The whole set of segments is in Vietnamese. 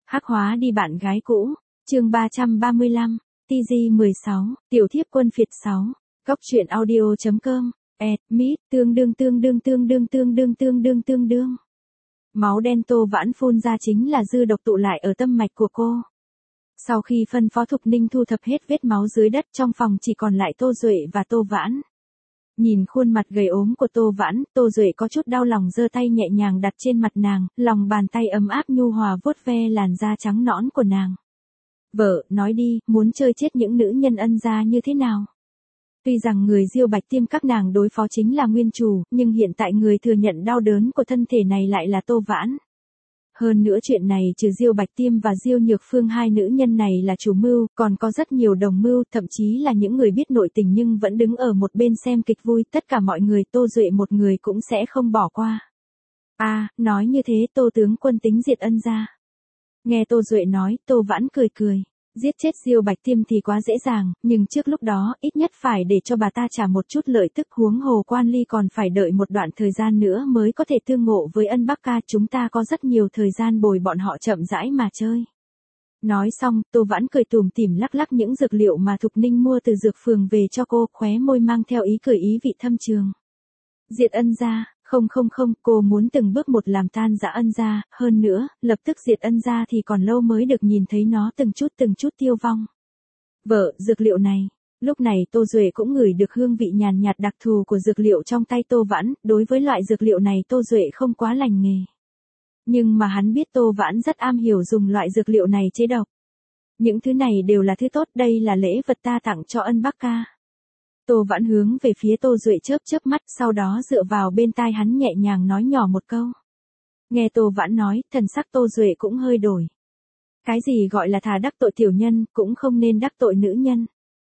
Hắc hóa đi bạn gái cũ, chương 335, TG16, tiểu thiếp quân phiệt 6, góc truyện audio.com, admit, tương đương. Máu đen Tô Vãn phun ra chính là dư độc tụ lại ở tâm mạch của cô. Sau khi phân phó Thục Ninh thu thập hết vết máu dưới đất, trong phòng chỉ còn lại Tô Duệ và Tô Vãn. Nhìn khuôn mặt gầy ốm của Tô Vãn, Tô Duệ có chút đau lòng, giơ tay nhẹ nhàng đặt trên mặt nàng, lòng bàn tay ấm áp nhu hòa vuốt ve làn da trắng nõn của nàng. Vợ, nói đi, muốn chơi chết những nữ nhân ân gia như thế nào? Tuy rằng người Diêu Bạch Tiêm các nàng đối phó chính là nguyên chủ, nhưng hiện tại người thừa nhận đau đớn của thân thể này lại là Tô Vãn. Hơn nữa chuyện này trừ Diêu Bạch Tiêm và Diêu Nhược Phương, hai nữ nhân này là chủ mưu, còn có rất nhiều đồng mưu, thậm chí là những người biết nội tình nhưng vẫn đứng ở một bên xem kịch vui, tất cả mọi người Tô Duệ một người cũng sẽ không bỏ qua. Nói như thế Tô tướng quân tính diệt ân gia. Nghe Tô Duệ nói, Tô Vãn cười. Giết chết Diêu Bạch Tiêm thì quá dễ dàng, nhưng trước lúc đó, ít nhất phải để cho bà ta trả một chút lợi tức, huống hồ Quan Ly còn phải đợi một đoạn thời gian nữa mới có thể tương ngộ với Ân Bắc Ca, chúng ta có rất nhiều thời gian bồi bọn họ chậm rãi mà chơi. Nói xong, Tô Vãn cười tủm tỉm lắc những dược liệu mà Thục Ninh mua từ dược phường về cho cô, khóe môi mang theo ý cười ý vị thâm trường. Diệt ân gia, không, cô muốn từng bước một làm tan rã ân gia, hơn nữa, lập tức diệt ân gia thì còn lâu mới được nhìn thấy nó từng chút tiêu vong. Vợ, dược liệu này. Lúc này Tô Duệ cũng ngửi được hương vị nhàn nhạt đặc thù của dược liệu trong tay Tô Vãn, đối với loại dược liệu này Tô Duệ không quá lành nghề. Nhưng mà hắn biết Tô Vãn rất am hiểu dùng loại dược liệu này chế độc. Những thứ này đều là thứ tốt, đây là lễ vật ta tặng cho Ân Bắc Ca. Tô Vãn hướng về phía Tô Duệ chớp mắt, sau đó dựa vào bên tai hắn nhẹ nhàng nói nhỏ một câu. Nghe Tô Vãn nói, thần sắc Tô Duệ cũng hơi đổi. Cái gì gọi là thà đắc tội tiểu nhân, cũng không nên đắc tội nữ nhân.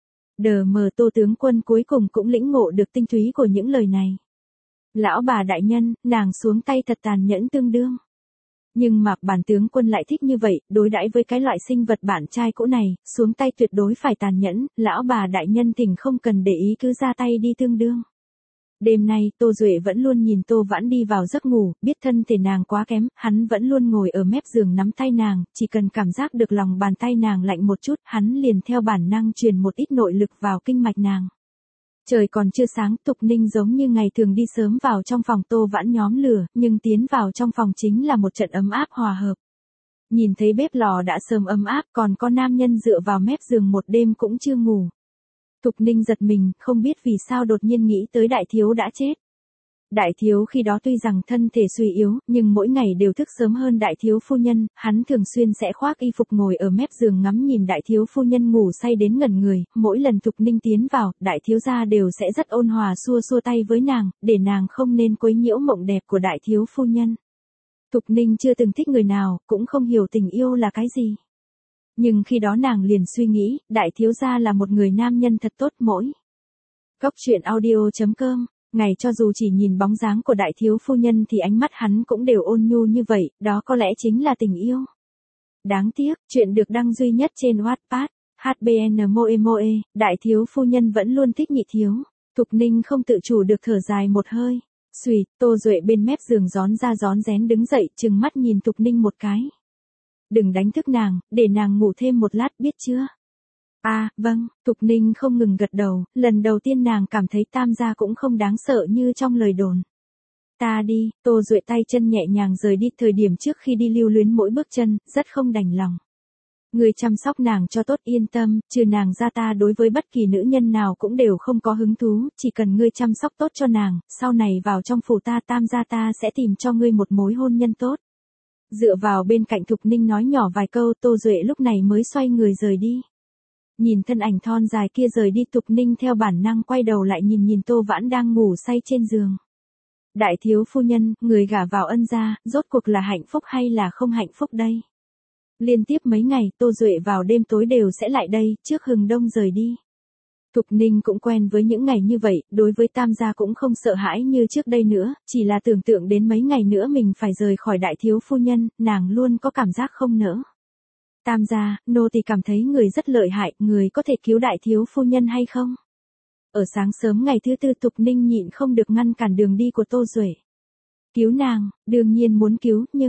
Tô tướng quân cuối cùng cũng lĩnh ngộ được tinh túy của những lời này. Lão bà đại nhân, nàng xuống tay thật tàn nhẫn tương đương. Nhưng mà bản tướng quân lại thích như vậy, đối đãi với cái loại sinh vật bạn trai cũ này, xuống tay tuyệt đối phải tàn nhẫn, lão bà đại nhân thỉnh không cần để ý, cứ ra tay đi tương đương. Đêm nay, Tô Duệ vẫn luôn nhìn Tô Vãn đi vào giấc ngủ, biết thân thể nàng quá kém, hắn vẫn luôn ngồi ở mép giường nắm tay nàng, chỉ cần cảm giác được lòng bàn tay nàng lạnh một chút, hắn liền theo bản năng truyền một ít nội lực vào kinh mạch nàng. Trời còn chưa sáng, Thục Ninh giống như ngày thường đi sớm vào trong phòng Tô Vãn nhóm lửa, nhưng tiến vào trong phòng chính là một trận ấm áp hòa hợp. Nhìn thấy bếp lò đã sớm ấm áp, còn có nam nhân dựa vào mép giường một đêm cũng chưa ngủ. Thục Ninh giật mình, không biết vì sao đột nhiên nghĩ tới đại thiếu đã chết. Đại thiếu khi đó tuy rằng thân thể suy yếu, nhưng mỗi ngày đều thức sớm hơn đại thiếu phu nhân, hắn thường xuyên sẽ khoác y phục ngồi ở mép giường ngắm nhìn đại thiếu phu nhân ngủ say đến ngẩn người, mỗi lần Thục Ninh tiến vào, đại thiếu gia đều sẽ rất ôn hòa xua tay với nàng, để nàng không nên quấy nhiễu mộng đẹp của đại thiếu phu nhân. Thục Ninh chưa từng thích người nào, cũng không hiểu tình yêu là cái gì. Nhưng khi đó nàng liền suy nghĩ, đại thiếu gia là một người nam nhân thật tốt mỗi. Góc truyện audio.com. Ngày cho dù chỉ nhìn bóng dáng của đại thiếu phu nhân thì ánh mắt hắn cũng đều ôn nhu như vậy, đó có lẽ chính là tình yêu. Đáng tiếc, chuyện được đăng duy nhất trên Wattpad, HBN Moe, đại thiếu phu nhân vẫn luôn thích nhị thiếu. Thục Ninh không tự chủ được thở dài một hơi. Xùi, Tô Duệ bên mép giường rón ra rón rén đứng dậy, trừng mắt nhìn Thục Ninh một cái. Đừng đánh thức nàng, để nàng ngủ thêm một lát biết chưa? Vâng, Thục Ninh không ngừng gật đầu, lần đầu tiên nàng cảm thấy Tam gia cũng không đáng sợ như trong lời đồn. Ta đi, Tô Duệ tay chân nhẹ nhàng rời đi, thời điểm trước khi đi lưu luyến mỗi bước chân, rất không đành lòng. Người chăm sóc nàng cho tốt, yên tâm, trừ nàng ra ta đối với bất kỳ nữ nhân nào cũng đều không có hứng thú, chỉ cần ngươi chăm sóc tốt cho nàng, sau này vào trong phủ ta Tam gia ta sẽ tìm cho ngươi một mối hôn nhân tốt. Dựa vào bên cạnh Thục Ninh nói nhỏ vài câu, Tô Duệ lúc này mới xoay người rời đi. Nhìn thân ảnh thon dài kia rời đi, Thục Ninh theo bản năng quay đầu lại nhìn Tô Vãn đang ngủ say trên giường. Đại thiếu phu nhân, người gả vào ân gia, rốt cuộc là hạnh phúc hay là không hạnh phúc đây? Liên tiếp mấy ngày, Tô Duệ vào đêm tối đều sẽ lại đây, trước hừng đông rời đi. Thục Ninh cũng quen với những ngày như vậy, đối với Tam gia cũng không sợ hãi như trước đây nữa, chỉ là tưởng tượng đến mấy ngày nữa mình phải rời khỏi đại thiếu phu nhân, nàng luôn có cảm giác không nỡ. Tam gia, nô tỳ cảm thấy người rất lợi hại, người có thể cứu đại thiếu phu nhân hay không? Ở sáng sớm ngày thứ tư, Thục Ninh nhịn không được ngăn cản đường đi của Tô Duệ. Cứu nàng, đương nhiên muốn cứu, nhưng,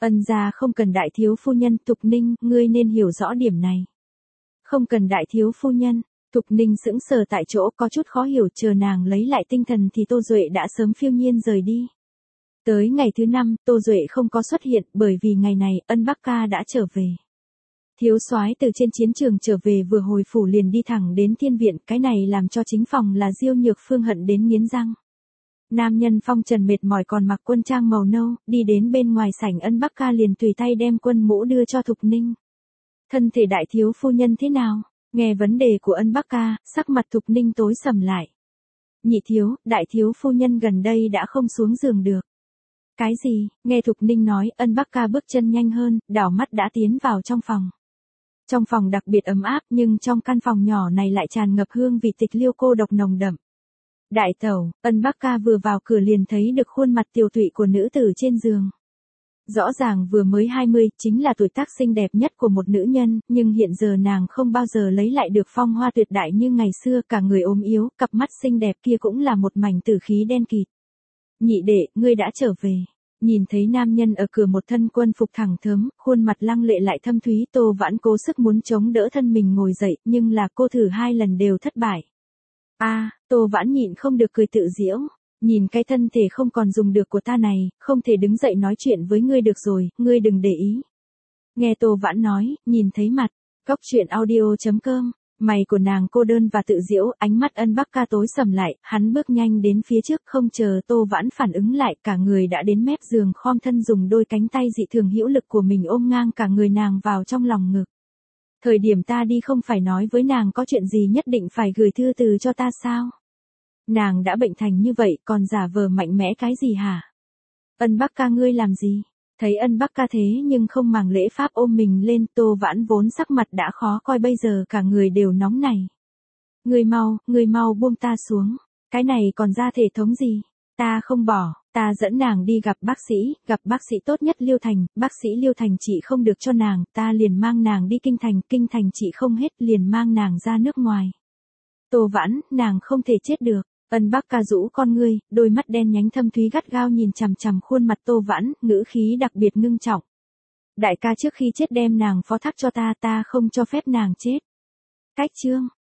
Ân gia không cần đại thiếu phu nhân, Thục Ninh, ngươi nên hiểu rõ điểm này. Không cần đại thiếu phu nhân, Thục Ninh sững sờ tại chỗ có chút khó hiểu, chờ nàng lấy lại tinh thần thì Tô Duệ đã sớm phiêu nhiên rời đi. Tới ngày thứ 5, Tô Duệ không có xuất hiện bởi vì ngày này Ân Bắc Ca đã trở về. Thiếu soái từ trên chiến trường trở về vừa hồi phủ liền đi thẳng đến thiên viện, cái này làm cho chính phòng là Diêu Nhược Phương hận đến nghiến răng. Nam nhân phong trần mệt mỏi còn mặc quân trang màu nâu, đi đến bên ngoài sảnh Ân Bắc Ca liền tùy tay đem quân mũ đưa cho Thục Ninh. Thân thể đại thiếu phu nhân thế nào? Nghe vấn đề của Ân Bắc Ca, sắc mặt Thục Ninh tối sầm lại. Nhị thiếu, đại thiếu phu nhân gần đây đã không xuống giường được. Cái gì? Nghe Thục Ninh nói, Ân Bắc Ca bước chân nhanh hơn, đảo mắt đã tiến vào trong phòng. Trong phòng đặc biệt ấm áp nhưng trong căn phòng nhỏ này lại tràn ngập hương vị tịch liêu cô độc nồng đậm. Đại tẩu, Ân Bắc Ca vừa vào cửa liền thấy được khuôn mặt tiều tụy của nữ tử trên giường. Rõ ràng vừa mới 20, chính là tuổi tác xinh đẹp nhất của một nữ nhân, nhưng hiện giờ nàng không bao giờ lấy lại được phong hoa tuyệt đại như ngày xưa, cả người ốm yếu, cặp mắt xinh đẹp kia cũng là một mảnh tử khí đen kịt. Nhị đệ, ngươi đã trở về. Nhìn thấy nam nhân ở cửa một thân quân phục thẳng thớm, khuôn mặt lăng lệ lại thâm thúy, Tô Vãn cố sức muốn chống đỡ thân mình ngồi dậy, nhưng là cô thử 2 lần đều thất bại. Tô Vãn nhịn không được cười tự giễu. Nhìn cái thân thể không còn dùng được của ta này, không thể đứng dậy nói chuyện với ngươi được rồi, ngươi đừng để ý. Nghe Tô Vãn nói, nhìn thấy mặt, Góc truyện audio.com, mày của nàng cô đơn và tự giễu, ánh mắt Ân Bắc Ca tối sầm lại, hắn bước nhanh đến phía trước không chờ Tô Vãn phản ứng lại, cả người đã đến mép giường khom thân dùng đôi cánh tay dị thường hữu lực của mình ôm ngang cả người nàng vào trong lòng ngực. Thời điểm ta đi không phải nói với nàng có chuyện gì nhất định phải gửi thư từ cho ta sao? Nàng đã bệnh thành như vậy còn giả vờ mạnh mẽ cái gì hả? Ân Bắc Ca ngươi làm gì? Thấy Ân Bắc Ca thế nhưng không màng lễ pháp ôm mình lên, Tô Vãn vốn sắc mặt đã khó coi bây giờ cả người đều nóng này. Ngươi mau buông ta xuống, cái này còn ra thể thống gì? Ta không bỏ, ta dẫn nàng đi gặp bác sĩ tốt nhất Liêu Thành, bác sĩ Liêu Thành trị không được cho nàng, ta liền mang nàng đi Kinh Thành trị không hết liền mang nàng ra nước ngoài. Tô Vãn, nàng không thể chết được. Ân Bắc Ca rũ con ngươi, đôi mắt đen nhánh thâm thúy gắt gao nhìn chằm chằm khuôn mặt Tô Vãn, ngữ khí đặc biệt ngưng trọng. Đại ca trước khi chết đem nàng phó thác cho ta, ta không cho phép nàng chết. Cách chương